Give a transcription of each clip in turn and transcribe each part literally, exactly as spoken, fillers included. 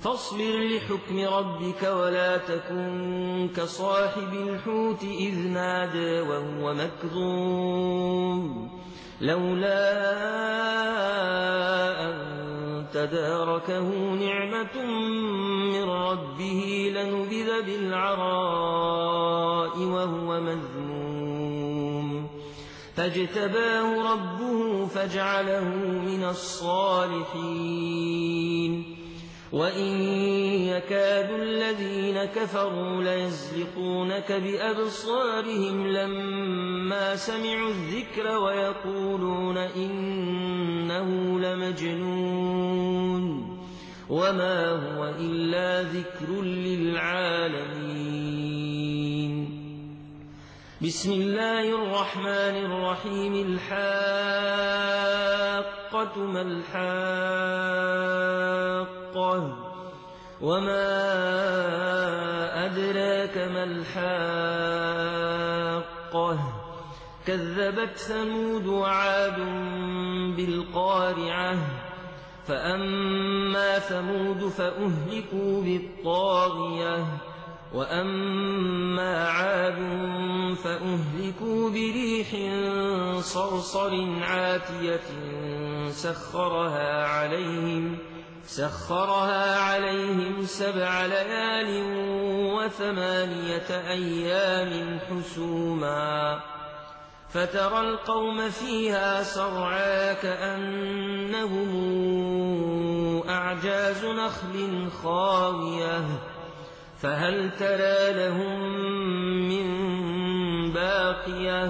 فاصبر لحكم ربك ولا تكن كصاحب الحوت إذ نادى وهو مكظوم لولا أن تداركه نعمة من ربه لنبذ بالعراء وهو مذموم فاجتباه ربه فجعله من الصالحين وإن يكاد الذين كفروا ليزلقونك بأبصارهم لما سمعوا الذكر ويقولون إنه لمجنون وما هو إلا ذكر للعالمين. بسم الله الرحمن الرحيم. الحاقة ما الحاقة وما أدراك ما الحاقة كذبت ثمود وعاد بالقارعة فأما ثمود فأهلكوا بالطاغية وأما عاد فأهلكوا بريح صرصر عاتية سخرها عليهم سخرها عليهم سبع ليال وثمانية أيام حسوما فترى القوم فيها صرعى كأنهم أعجاز نخل خاوية فهل ترى لهم من باقية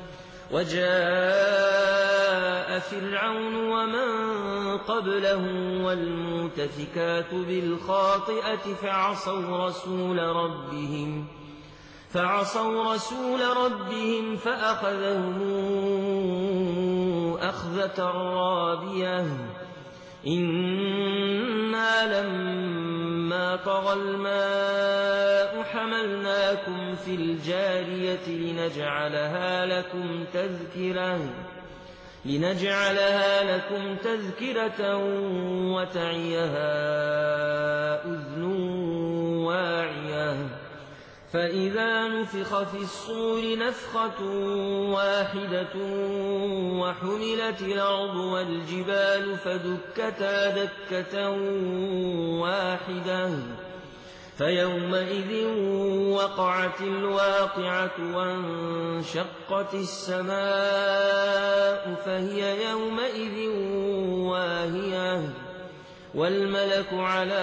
وجاء فرعون ومن قبله والمؤتفكات بالخاطئة فعصوا رسول ربهم فعصوا رسول ربهم فأخذهم أخذة رابية إنا لما طغى الماء حملناكم في الجارية لنجعلها لكم تذكرة لنجعلها لكم تذكرة وتعيها أذن واعية فإذا نفخ في الصور نفخة واحدة وحملت الأرض والجبال فدكتا دكة واحدة فيومئذ وقعت الواقعة وانشقت السماء فهي يومئذ واهية والملك على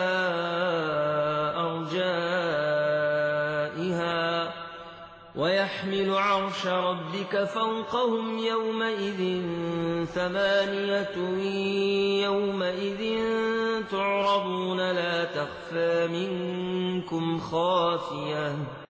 أرجائها ويحمل عرش ربك فوقهم يومئذ ثمانية يومئذ تعرضون لا تخفى منكم خافية